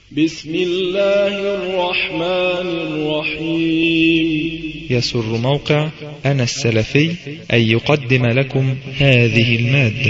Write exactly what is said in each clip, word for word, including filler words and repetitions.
بسم الله الرحمن الرحيم. يسر موقع أنا السلفي أن يقدم لكم هذه المادة.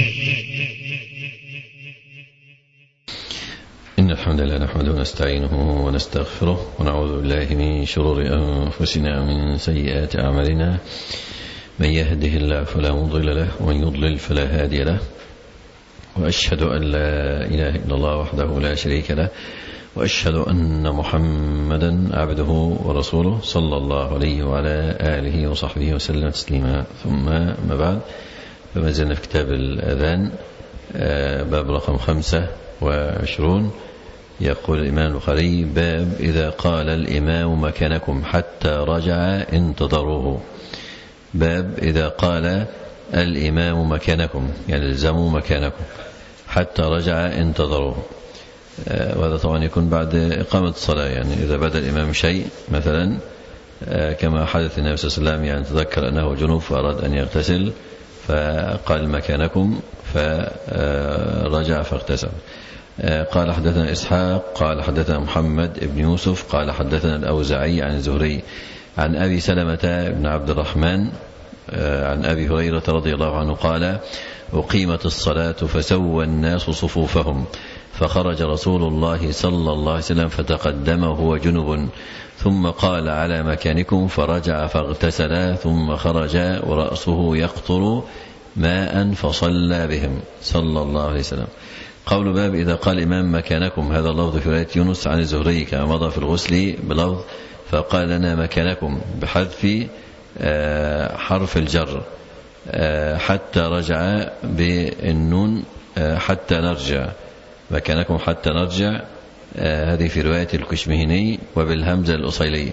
إن الحمد لله نحمده ونستعينه ونستغفره ونعوذ بالله من شرور أنفسنا ومن سيئات أعمالنا. من يهده الله فلا مضل له ومن يضلل فلا هادي له، وأشهد أن لا إله إلا الله وحده لا شريك له، وأشهد أن محمدا عبده ورسوله صلى الله عليه وعلى آله وصحبه وسلم تسليما. ثم ما بعد، فما زلنا في كتاب الأذان باب رقم خمسة وعشرون. يقول الإمام البخاري: باب إذا قال الإمام مكانكم حتى رجع انتظروه. باب إذا قال الإمام مكانكم، يعني الزموا مكانكم حتى رجع انتظروه. وهذا طبعا يكون بعد إقامة الصلاة، يعني إذا بدأ الإمام شيء مثلا كما حدث النبي صلى الله عليه وسلم، يعني تذكر أنه جنوب فأراد أن يغتسل فقال مكانكم فرجع فاغتسل. قال حدثنا إسحاق قال حدثنا محمد بن يوسف قال حدثنا الأوزاعي عن الزهري عن أبي سلمة بن عبد الرحمن عن أبي هريرة رضي الله عنه قال: أقيمت الصلاة فسوى الناس صفوفهم، فخرج رسول الله صلى الله عليه وسلم فتقدم وهو جنب، ثم قال: على مكانكم، فرجع فاغتسل، ثم خرج ورأسه يقطر ماء فصلى بهم صلى الله عليه وسلم. قول باب إذا قال الإمام مكانكم، هذا اللفظ في رواية يونس عن الزهري كما مضى في الغسل بلفظ فقال لنا مكانكم بحذف حرف الجر حتى رجع بالنون حتى نرجع، مكانكم حتى نرجع، هذه في رواية الكشمهني، وبالهمزة الأصيلي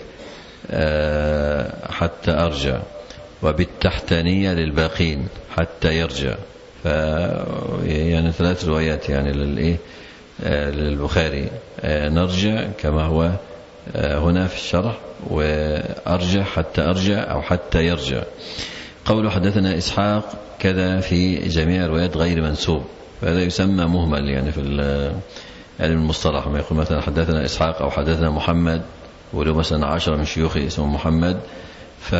حتى أرجع، وبالتحتانية للباقين حتى يرجع. ف يعني ثلاث روايات يعني للإيه للبخاري، نرجع كما هو هنا في الشرح، وأرجع حتى أرجع أو حتى يرجع. قوله حدثنا إسحاق كذا في جميع روايات غير منسوب، فهذا يسمى مهمل يعني في علم المصطلح. ما يقول مثلا حدثنا إسحاق أو حدثنا محمد، ولو مثلا عشرة من شيوخي اسمه محمد، ف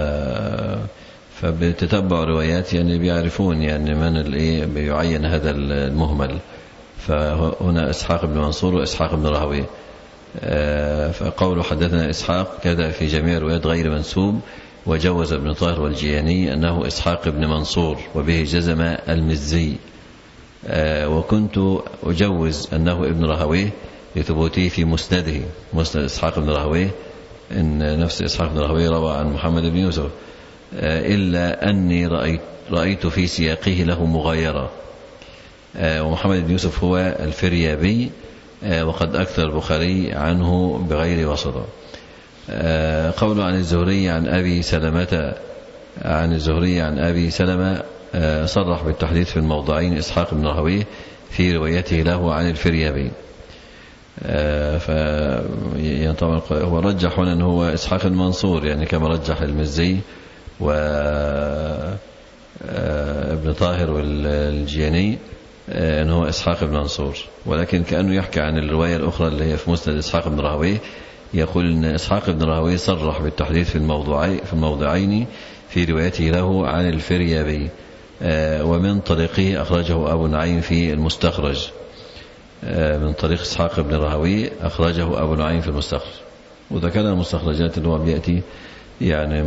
فبتتبع روايات يعني بيعرفون يعني من الايه بيعين هذا المهمل. فهنا إسحاق بن منصور وإسحاق بن راهوي. فقوله حدثنا إسحاق كذا في جميع روايات غير منسوب، وجوز ابن طاهر والجياني أنه إسحاق بن منصور، وبه جزم المزي. وكنت أجوز أنه ابن راهويه لثبوته في مسنده، مسند إسحاق بن راهويه، إن نفس إسحاق بن راهويه روى عن محمد بن يوسف، إلا أني رأيت, رأيت في سياقه له مغايرة. ومحمد بن يوسف هو الفريابي، وقد أكثر البخاري عنه بغير وسطه. قوله عن الزهري عن أبي سلمة عن الزهري عن أبي سلمة، صرح بالتحديث في الموضعين إسحاق بن راهويه في روايته له عن الفريابي. ف يعني طبعا هو رجح هنا أنه هو إسحاق المنصور، يعني كما رجح المزي وابن طاهر والجياني أنه إسحاق بن منصور، ولكن كأنه يحكي عن الرواية الأخرى اللي هي في مسند إسحاق بن راهويه، يقول أن إسحاق بن راهويه صرح بالتحديث في الموضوعين في الموضعين في روايته له عن الفريابي، ومن طريقه أخرجه أبو نعيم في المستخرج، من طريق إسحاق بن راهويه أخرجه أبو نعيم في المستخرج. وذكرنا المستخرجات اللي هو بيأتي يعني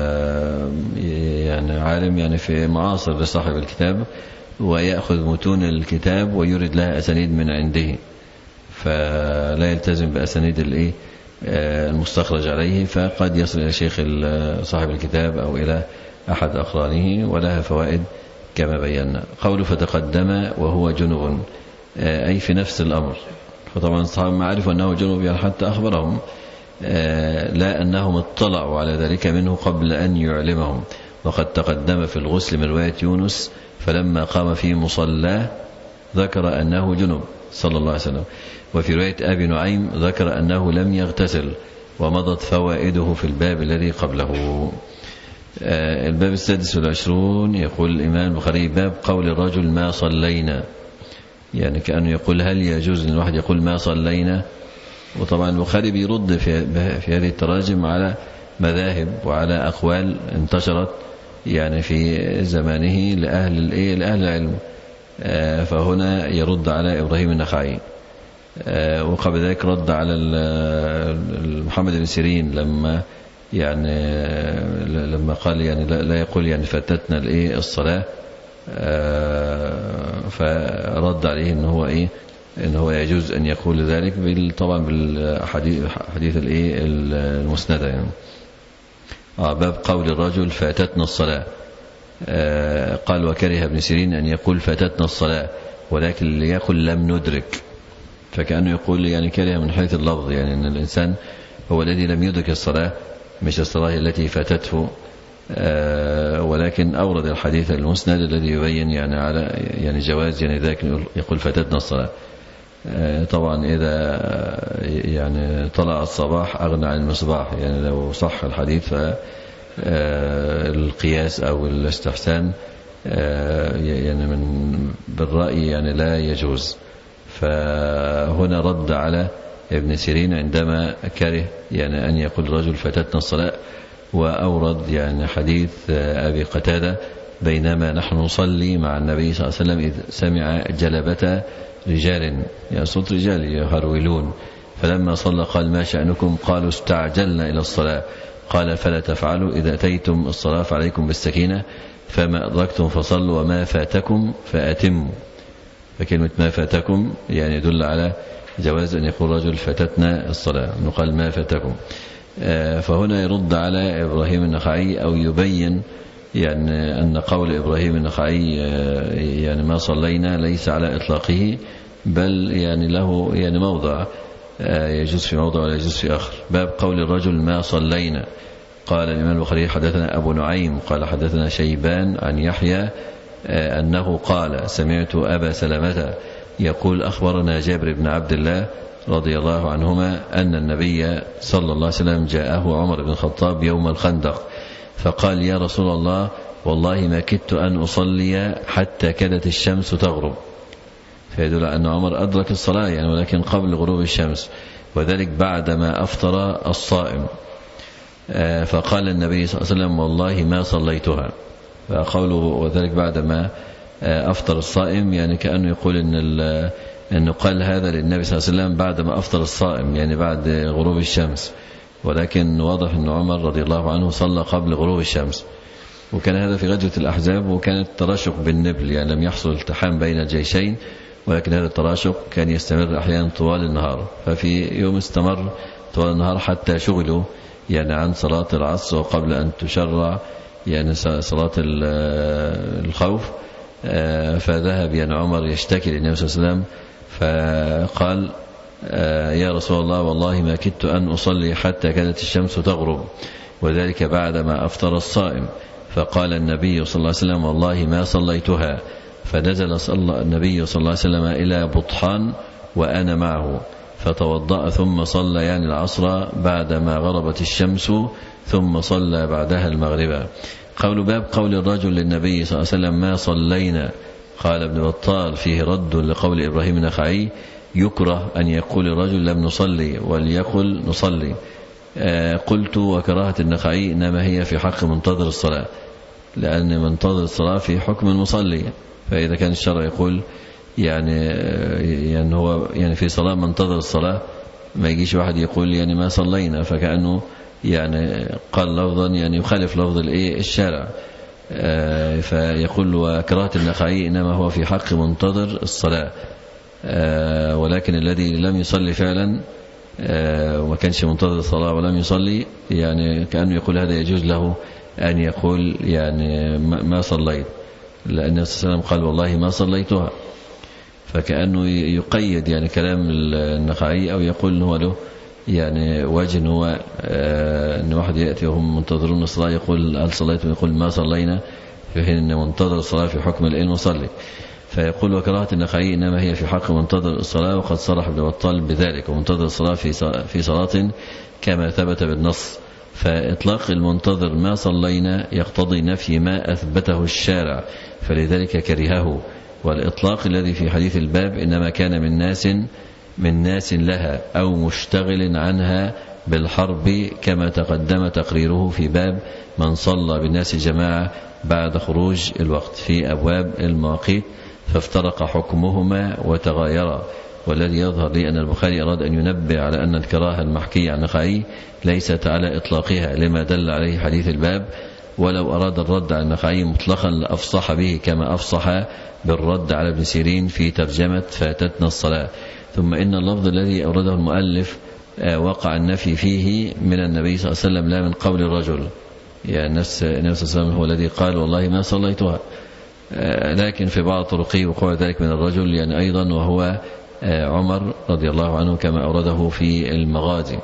يعني عالم يعني في معاصر لصاحب الكتاب، ويأخذ متون الكتاب ويرد لها أسانيد من عنده، فلا يلتزم بأسانيد الإيه المستخرج عليه، فقد يصل إلى شيخ صاحب الكتاب أو إلى أحد أقرانه، ولها فوائد كما بينا. قوله فتقدم وهو جنوب، أي في نفس الأمر. فطبعا الصحابة ما عرفوا أنه جنوب يعني حتى أخبرهم، لا أنهم اطلعوا على ذلك منه قبل أن يعلمهم. وقد تقدم في الغسل من رواية يونس: فلما قام في مصلاه ذكر أنه جنوب صلى الله عليه وسلم. وفي رواية أبي نعيم ذكر أنه لم يغتسل، ومضت فوائده في الباب الذي قبله. الباب السادس والعشرون. يقول الإمام البخاري: باب قول الرجل ما صلينا، يعني كأنه يقول هل يجوز أن الواحد يقول ما صلينا وطبعا البخاري بيرد في, في هذه التراجم على مذاهب وعلى أقوال انتشرت يعني في زمانه لأهل الإيه لأهل العلم. فهنا يرد على إبراهيم النخعي، وقبل ذلك رد على محمد بن سيرين لما يعني لما قال يعني لا يقول يعني فاتتنا الايه الصلاة، فرد عليه ان هو ايه ان هو يجوز ان يقول ذلك طبعا بالحديث حديث الايه المسندة يعني. باب قول الرجل فاتتنا الصلاة. قال وكره ابن سيرين ان يقول فاتتنا الصلاة ولكن ليقل لم ندرك، فكأنه يقول يعني كره من حيث اللفظ، يعني ان الانسان هو الذي لم يدرك الصلاة مش الصلاة التي فاتته. ولكن أورد الحديث المسند الذي يبين يعني على يعني جواز يعني ذاك يقول فاتتنا الصلاة. طبعا إذا يعني طلع الصباح أغنى عن المصباح، يعني لو صح الحديث فالقياس أو الاستحسان يعني من بالرأي يعني لا يجوز. فهنا رد على ابن سيرين عندما كره يعني أن يقول رجل فاتتنا الصلاة، وأورد يعني حديث أبي قتادة بينما نحن نصلي مع النبي صلى الله عليه وسلم إذ سمع جلبة رجال يعني صوت رجال يهرولون، فلما صلى قال ما شأنكم؟ قالوا استعجلنا إلى الصلاة. قال فلا تفعلوا، إذا أتيتم الصلاة فعليكم بالسكينة، فما أدركتم فصلوا وما فاتكم فأتموا. فكلمة ما فاتكم يعني يدل على جواز أن يقول رجل فاتتنا الصلاة، نقال ما فاتكم. فهنا يرد على إبراهيم النخعي أو يبين يعني أن قول إبراهيم النخعي يعني ما صلينا ليس على إطلاقه، بل يعني له يعني موضع يجوز في موضع ولا يجوز في آخر. باب قول الرجل ما صلينا. قال الإمام البخاري حدثنا أبو نعيم قال حدثنا شيبان عن يحيى أنه قال سمعت أبا سلمة يقول أخبرنا جابر بن عبد الله رضي الله عنهما أن النبي صلى الله عليه وسلم جاءه عمر بن الخطاب يوم الخندق فقال يا رسول الله والله ما كدت أن أصلي حتى كادت الشمس تغرب. فيدل أن عمر أدرك الصلاة يعني ولكن قبل غروب الشمس، وذلك بعدما أفطر الصائم. فقال النبي صلى الله عليه وسلم والله ما صليتها. فقوله وذلك بعدما أفطر الصائم يعني كأنه يقول إن أنه قال هذا للنبي صلى الله عليه وسلم بعدما أفطر الصائم يعني بعد غروب الشمس، ولكن واضح أن عمر رضي الله عنه صلى قبل غروب الشمس. وكان هذا في غزوة الأحزاب، وكانت تراشق بالنبل يعني لم يحصل التحام بين الجيشين، ولكن هذا التراشق كان يستمر أحيانا طوال النهار. ففي يوم استمر طوال النهار حتى شغلوا يعني عن صلاة العصر وقبل أن تشرع يعني صلاة الخوف. فذهب يعني عمر يشتكي للنبي صلى الله عليه وسلم فقال يا رسول الله والله ما كدت أن أصلي حتى كادت الشمس تغرب، وذلك بعدما أفطر الصائم. فقال النبي صلى الله عليه وسلم والله ما صليتها. فنزل صلى النبي صلى الله عليه وسلم إلى بطحان وأنا معه فتوضأ ثم صلى يعني العصر بعدما غربت الشمس ثم صلى بعدها المغرب. قول باب قول الرجل للنبي صلى الله عليه وسلم ما صلينا. قال ابن بطال فيه رد لقول إبراهيم النخعي يكره أن يقول الرجل لم نصلي وليقل نصلي. آه قلت وكراهة النخعي إنما هي في حق منتظر الصلاة، لأن منتظر الصلاة في حكم المصلي. فإذا كان الشرع يقول يعني يعني هو يعني في صلاة منتظر الصلاة، ما يجيش واحد يقول يعني ما صلينا، فكأنه يعني قال لفظا يعني يخالف لفظ الايه الشارع. آه فيقول وكراهة النخعي إنما هو في حق منتظر الصلاة. آه ولكن الذي لم يصلي فعلا آه وما كانش منتظر الصلاة ولم يصلي يعني كأنه يقول هذا يجوز له أن يقول يعني ما صليت، لأن النبي صلى الله عليه وسلم قال والله ما صليتها. فكأنه يقيد يعني كلام النخعي أو يقول إنه له يعني وجه هو آه أن واحد يأتي وهم منتظرون الصلاة يقول هل صليتم؟ يقول ما صلينا، في حين أن منتظر الصلاة في حكم الإن مصلي. فيقول وكراهة النخعي إنما هي في حق منتظر الصلاة، وقد صرح ابن بطال بذلك، ومنتظر الصلاة في في صلاة كما ثبت بالنص. فإطلاق المنتظر ما صلينا يقتضي نفي ما أثبته الشارع، فلذلك كرهه. والإطلاق الذي في حديث الباب إنما كان من ناس من ناس لها أو مشتغل عنها بالحرب، كما تقدم تقريره في باب من صلى بالناس جماعة بعد خروج الوقت في أبواب المواقيت، فافترق حكمهما وتغايرا. والذي يظهر لي أن البخاري أراد أن ينبه على أن الكراهة المحكية عن النخعي ليست على إطلاقها لما دل عليه حديث الباب، ولو أراد الرد على النخعي مطلقا لأفصح به كما أفصح بالرد على ابن سيرين في ترجمة فاتتنا الصلاة. ثم إن اللفظ الذي أورده المؤلف وقع النفي فيه من النبي صلى الله عليه وسلم لا من قول الرجل، يعني نفس النبي صلى الله عليه وسلم هو الذي قال والله ما صليتها، لكن في بعض طرقه وقوع ذلك من الرجل يعني أيضا وهو عمر رضي الله عنه كما أورده في المغازي.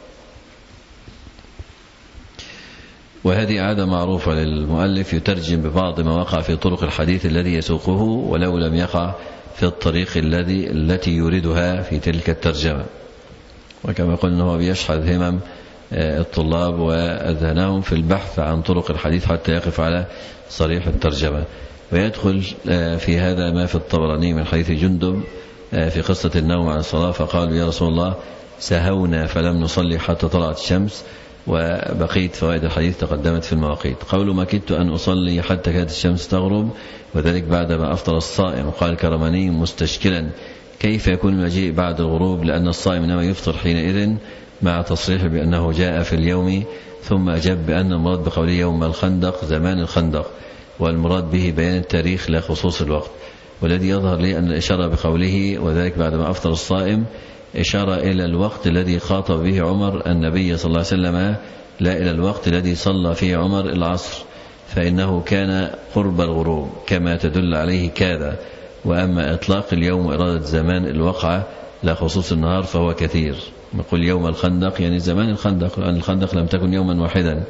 وهذه عادة معروفة للمؤلف يترجم ببعض ما وقع في طرق الحديث الذي يسوقه ولو لم يقع في الطريق الذي التي يريدها في تلك الترجمة. وكما قلنا هو بيشحذ همم الطلاب وأذهانهم في البحث عن طرق الحديث حتى يقف على صريح الترجمة. ويدخل في هذا ما في الطبراني من حديث جندب في قصة النوم عن الصلاة، فقالوا يا رسول الله سهونا فلم نصلي حتى طلعت الشمس. وبقيت فوائد الحديث تقدمت في المواقيت. قول ما كدت أن أصلي حتى كانت الشمس تغرب، وذلك بعدما أفطر الصائم. قال كرماني مستشكلا كيف يكون المجيء بعد الغروب، لأن الصائم إنما يفطر حينئذ، مع تصريح بأنه جاء في اليوم. ثم أجاب بأن المراد بقوله يوم الخندق زمان الخندق، والمراد به بيان التاريخ لا خصوص الوقت. والذي يظهر لي أن الإشارة بقوله وذلك بعدما أفطر الصائم إشارة إلى الوقت الذي خاطب به عمر النبي صلى الله عليه وسلم، لا إلى الوقت الذي صلى فيه عمر العصر، فإنه كان قرب الغروب كما تدل عليه كذا. وأما إطلاق اليوم وإرادة زمان الوقعة لا خصوص النهار فهو كثير. نقول يوم الخندق يعني زمان الخندق، لأن الخندق لم تكن يوما واحدا.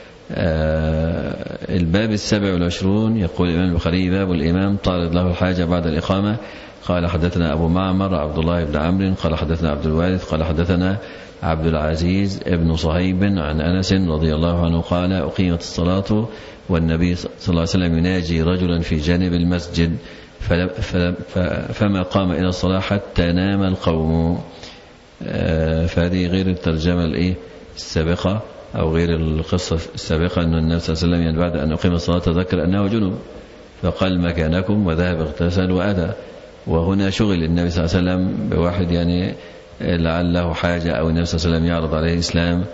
آه الباب السابع والعشرون يقول الإمام البخاري باب الإمام تعرض له الحاجة بعد الإقامة. قال حدثنا أبو معمر عبد الله بن عمرو قال حدثنا عبد الوارث قال حدثنا عبد العزيز ابن صهيب عن أنس رضي الله عنه قال أقيمت الصلاة والنبي صلى الله عليه وسلم يناجي رجلا في جانب المسجد فما قام إلى الصلاة حتى نام القوم. فهذه غير الترجمة الإيه السابقة أو غير القصة السابقة أن النبي صلى الله عليه وسلم يعني بعد أن أقيم الصلاة تذكر أنه جنوب فقال مكانكم وذهب اغتسل وأدى. وهنا شغل النبي صلى الله عليه وسلم بواحد يعني لعله حاجة أو النبي صلى الله عليه وسلم يعرض عليه الإسلام،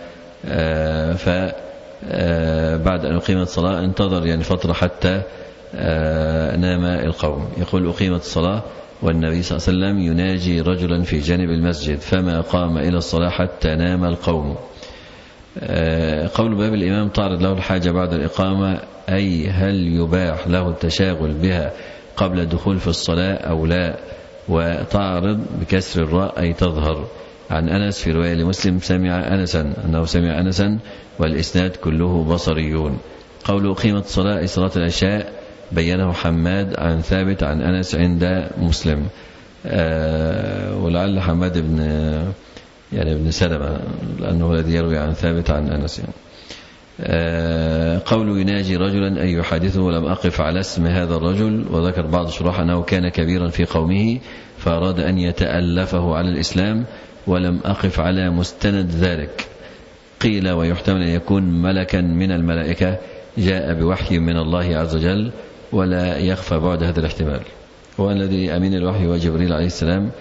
فبعد أن أقيمت الصلاة انتظر يعني فترة حتى نام القوم. يقول أقيمت الصلاة والنبي صلى الله عليه وسلم يناجي رجلا في جانب المسجد فما قام إلى الصلاة حتى نام القوم. قول باب الإمام تعرض له الحاجة بعد الإقامة، أي هل يباح له التشاغل بها قبل الدخول في الصلاة أو لا. وتعرض بكسر الراء أي تظهر. عن أنس في رواية لمسلم سمع أنسا أنه سمع أنسا والإسناد كله بصريون. قول أقيمت الصلاة أي صلاة العشاء بينه حماد عن ثابت عن أنس عند مسلم. آه ولعل حماد بن يعني ابن سلمة لأنه الذي يروي عن ثابت عن أنس يعني. آه قول يناجي رجلا أي يحادثه ولم أقف على اسم هذا الرجل. وذكر بعض الشراح أنه كان كبيرا في قومه فأراد أن يتألفه على الإسلام ولم أقف على مستند ذلك. قيل ويحتمل أن يكون ملكا من الملائكة جاء بوحي من الله عز وجل ولا يخفى بعد هذا الاحتمال. هو الذي أمين الوحي وجبريل عليه السلام.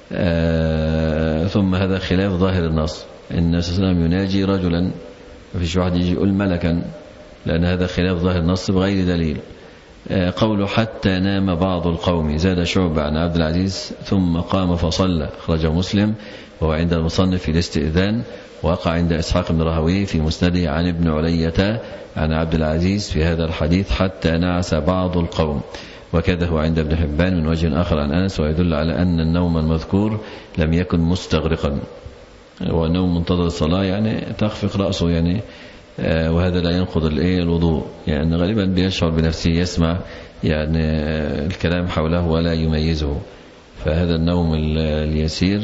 آه ثم هذا خلاف ظاهر النص. النبي صلى الله عليه وسلم يناجي رجلا، ما فيش واحد يجي يقول ملكا، لأن هذا خلاف ظاهر النص بغير دليل. آه قوله حتى نام بعض القوم زاد شعبة عن عبد العزيز ثم قام فصلى أخرجه مسلم وهو عند المصنف في الاستئذان. وقع عند إسحاق بن راهويه في مسنده عن ابن علية عن عبد العزيز في هذا الحديث حتى نعس بعض القوم. وكذا هو عند ابن حبان من وجه آخر عن أنس، ويدل على أن النوم المذكور لم يكن مستغرقا. والنوم منتظر الصلاة يعني تخفق رأسه يعني، وهذا لا ينقض الوضوء يعني غالبا بيشعر بنفسه يسمع يعني الكلام حوله ولا يميزه. فهذا النوم اليسير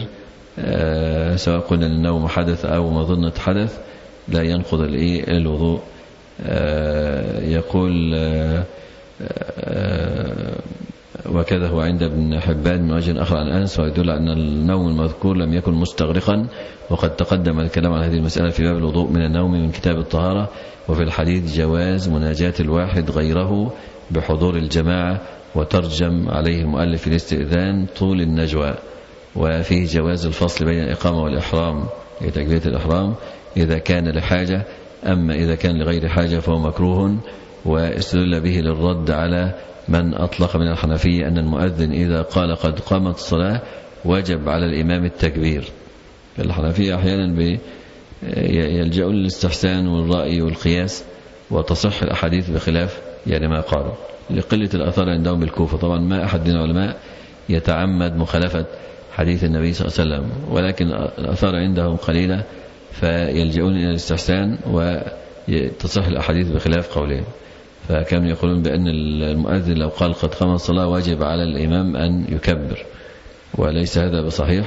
سواء قلنا النوم حدث أو مظنة حدث لا ينقض الوضوء. يقول وكذا هو عند ابن حبان من وجه آخر عن أنس، ويدل أن النوم المذكور لم يكن مستغرقا، وقد تقدم الكلام عن هذه المسألة في باب الوضوء من النوم من كتاب الطهارة. وفي الحديث جواز مناجاة الواحد غيره بحضور الجماعة، وترجم عليه المؤلف في الاستئذان طول النجوى. وفيه جواز الفصل بين الإقامة والإحرام، تكبيرة الإحرام إذا كان لحاجة، أما إذا كان لغير حاجة فهو مكروه. واستدل به للرد على من أطلق من الحنفية أن المؤذن إذا قال قد قامت الصلاة وجب على الإمام التكبير. الحنفية أحيانا يلجأون للاستحسان والرأي والقياس، وتصح الأحاديث بخلاف يعني ما قالوا لقلة الأثار عندهم بالكوفة. طبعا ما أحد من العلماء يتعمد مخالفة حديث النبي صلى الله عليه وسلم، ولكن الأثار عندهم قليلة فيلجؤون إلى الاستحسان وتصح الأحاديث بخلاف قولهم. فكانوا يقولون بأن المؤذن لو قال قد قام الصلاة واجب على الإمام أن يكبر، وليس هذا بصحيح.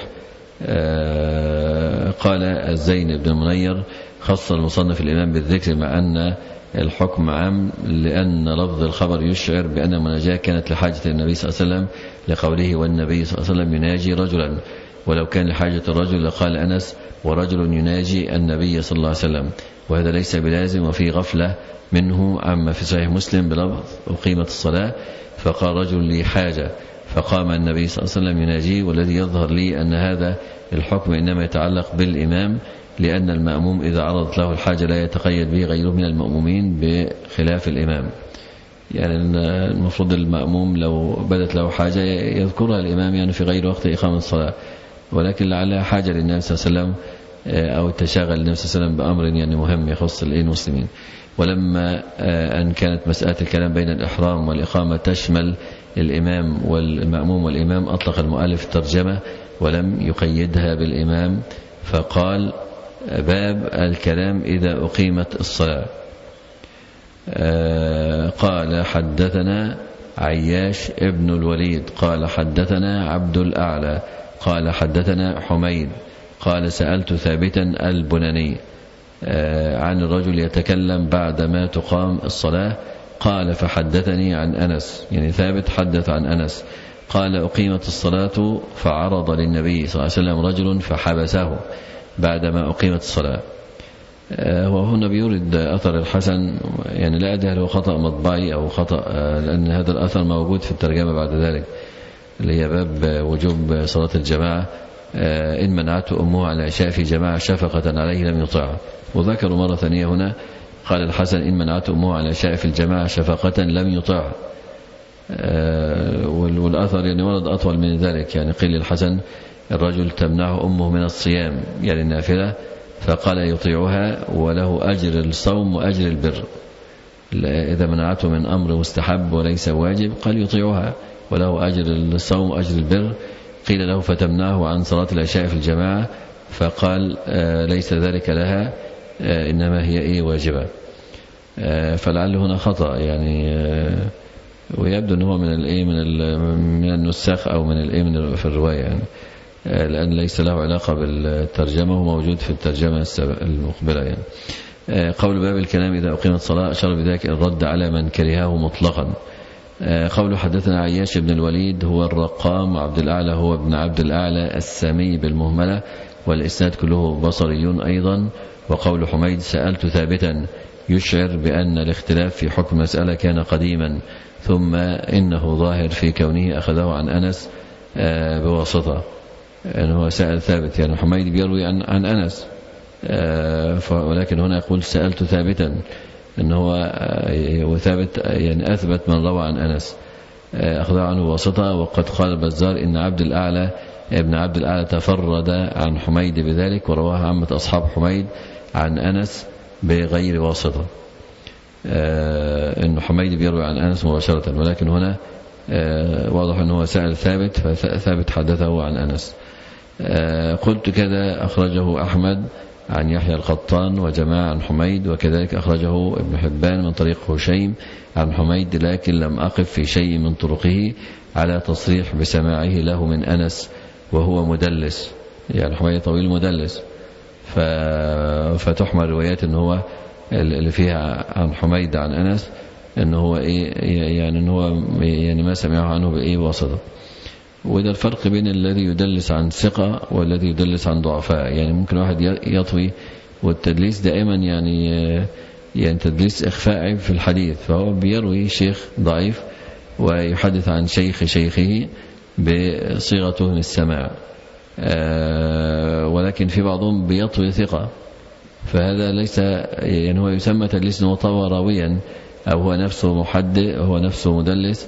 قال الزين بن المنير خص المصنف الإمام بالذكر مع أن الحكم عام، لأن لفظ الخبر يشعر بأن المناجاة كانت لحاجة النبي صلى الله عليه وسلم لقوله والنبي صلى الله عليه وسلم يناجي رجلا، ولو كان لحاجة الرجل لقال أنس ورجل يناجي النبي صلى الله عليه وسلم، وهذا ليس بلازم. وفي غفلة منه عما في صحيح مسلم بلفظ أقيمت الصلاة فقال رجل لي حاجة فقام النبي صلى الله عليه وسلم يناجي. والذي يظهر لي أن هذا الحكم إنما يتعلق بالإمام، لأن المأموم إذا عرضت له الحاجة لا يتقيد به غيره من المأمومين بخلاف الإمام. يعني المفروض المأموم لو بدت له حاجة يذكرها الإمام يعني في غير وقت إقامة الصلاة، ولكن لعلها حاجة للنبي صلى الله عليه وسلم أو تشاغل النبي صلى الله عليه وسلم بأمر يعني مهم يخص المسلمين. ولما أن كانت مسألة الكلام بين الإحرام والإقامة تشمل الإمام والمأموم والإمام، أطلق المؤلف الترجمة ولم يقيدها بالإمام، فقال باب الكلام إذا أقيمت الصلاة. قال حدثنا عياش ابن الوليد قال حدثنا عبد الأعلى قال حدثنا حميد قال سألت ثابتا البناني عن الرجل يتكلم بعدما تقام الصلاة، قال فحدثني عن أنس، يعني ثابت حدث عن أنس قال أقيمت الصلاة فعرض للنبي صلى الله عليه وسلم رجل فحبسه بعدما أقيمت الصلاة. وهنا بيورد أثر الحسن، يعني لا أدري هل هو خطأ مطبعي أو خطأ، لأن هذا الأثر موجود في الترجمة بعد ذلك اللي هي باب وجوب صلاة الجماعة، إن منعته أمه على العشاء في جماعة شفقة عليه لم يطيعه. وذكروا مرة ثانية هنا قال الحسن إن منعته أمه على العشاء في الجماعة شفقة لم يطيعه. والأثر يعني ورد أطول من ذلك، يعني قيل الحسن الرجل تمنعه أمه من الصيام يعني النافلة، فقال يطيعها وله أجر الصوم وأجر البر. إذا منعته من أمر مستحب وليس واجب قال يطيعها وله أجر الصوم وأجر البر. قيل له فتمنعه عن صلاة العشاء في الجماعة، فقال ليس ذلك لها إنما هي إيه واجبة. فلعل هنا خطأ يعني، ويبدو أنه من الإيه من من النساخ أو من الإيه من في الرواية يعني، لأن ليس له علاقة بالترجمة وموجود في الترجمة المقبلة يعني. قول باب الكلام إذا أقيمت الصلاة أشار بذلك الرد على من كرهه مطلقا. قول حدثنا عياش بن الوليد هو الرقام، وعبد الأعلى هو ابن عبد الأعلى السامي بالمهملة، والإسناد كله بصريون أيضا. وقول حميد سألت ثابتا يشعر بأن الاختلاف في حكم مسألة كان قديما، ثم إنه ظاهر في كونه أخذه عن أنس بواسطة، أنه سأل ثابت يعني حميد بيروي عن, عن أنس، ولكن هنا يقول سألت ثابتا أنه هو ثابت يعني أثبت من روى عن أنس أخذه عنه بواسطة. وقد قال البزار إن عبد الأعلى ابن عبد الأعلى تفرد عن حميد بذلك، ورواه عامة أصحاب حميد عن أنس بغير واسطة، أن حميد بيروي عن أنس مباشرة، ولكن هنا واضح أنه سأل ثابت فثابت حدثه عن أنس. قلت كذا أخرجه أحمد عن يحيى القطان وجماعة عن حميد، وكذلك أخرجه ابن حبان من طريق هشيم عن حميد، لكن لم أقف في شيء من طرقه على تصريح بسماعه له من أنس وهو مدلس، يعني حميد طويل مدلس، فتحمل روايات أنه هو اللي فيها عن حميد عن أنس أنه هو إيه يعني أنه هو يعني ما سمعه عنه بإيه واسطة. وده الفرق بين الذي يدلس عن ثقة والذي يدلس عن ضعفاء. يعني ممكن واحد يطوي، والتدليس دائما يعني يعني تدليس إخفاء في الحديث، فهو بيروي شيخ ضعيف ويحدث عن شيخ شيخه بصيغته من السماع، ولكن في بعضهم بيطوي ثقة، فهذا ليس يعني هو يسمى تدليس وطوى راويا، أو هو نفسه محدث، هو نفسه مدلس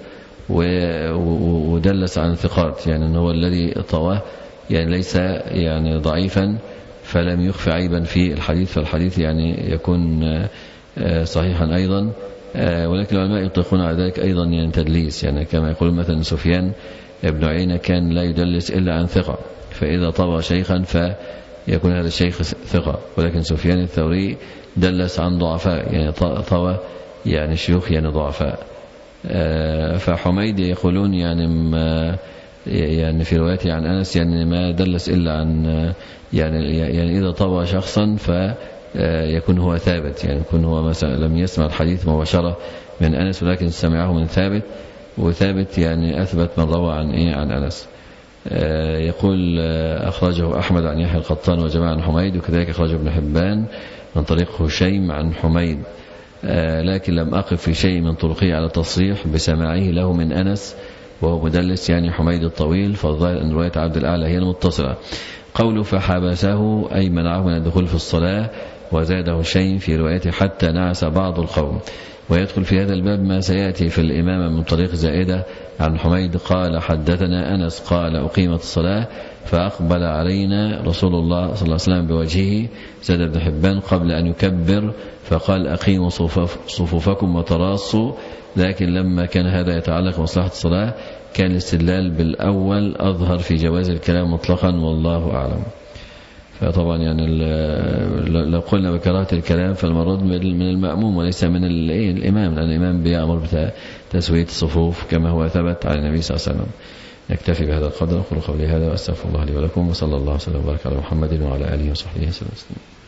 ودلس عن ثقات، يعني أنه هو الذي طواه يعني ليس يعني ضعيفا فلم يخفي عيبا في الحديث، فالحديث يعني يكون صحيحا أيضا. ولكن العلماء يطلقون على ذلك أيضا يعني تدليس، يعني كما يقول مثلا سفيان ابن عيينة كان لا يدلس إلا عن ثقة، فإذا طوى شيخا فيكون هذا الشيخ ثقة. ولكن سفيان الثوري دلس عن ضعفاء، يعني طوى يعني شيوخ يعني ضعفاء. فحميد يقولون يعني ما يعني في روايته عن أنس يعني ما دلس إلا عن يعني يعني إذا طوى شخصا فيكون هو ثابت، يعني يكون هو مثلا لم يسمع الحديث مباشرة من أنس ولكن سمعه من ثابت، وثابت يعني أثبت من روى عن إيه عن أنس. يقول أخرجه أحمد عن يحيى القطان وجماعة عن حميد، وكذلك أخرجه ابن حبان من طريق هشيم عن حميد، لكن لم أقف في شيء من طرقه على تصريح بسماعه له من أنس وهو مدلس يعني حميد الطويل، فالظاهر أن رواية عبد الأعلى هي المتصلة. قوله فحبسه أي منعه من الدخول في الصلاة، وزاده شيء في روايته حتى نعس بعض القوم. ويدخل في هذا الباب ما سيأتي في الإمامة من طريق زائدة عن حميد قال حدثنا أنس قال أقيمت الصلاة فأقبل علينا رسول الله صلى الله عليه وسلم بوجهه، زاد ابن حبان قبل أن يكبر فقال أقيموا صفوفكم وتراصوا، لكن لما كان هذا يتعلق بمصلحة الصلاة كان الاستدلال بالأول أظهر في جواز الكلام مطلقا، والله أعلم. فطبعا يعني لو قلنا بكراهة الكلام فالمراد من المأموم وليس من الإمام، لأن الإمام بيأمر بتسوية الصفوف كما هو ثبت على النبي صلى الله عليه وسلم. نكتفي بهذا القدر، أقول قولي هذا وأستغفر الله لي ولكم، وصلى الله وسلم وبارك على محمد وعلى آله وصحبه وسلم.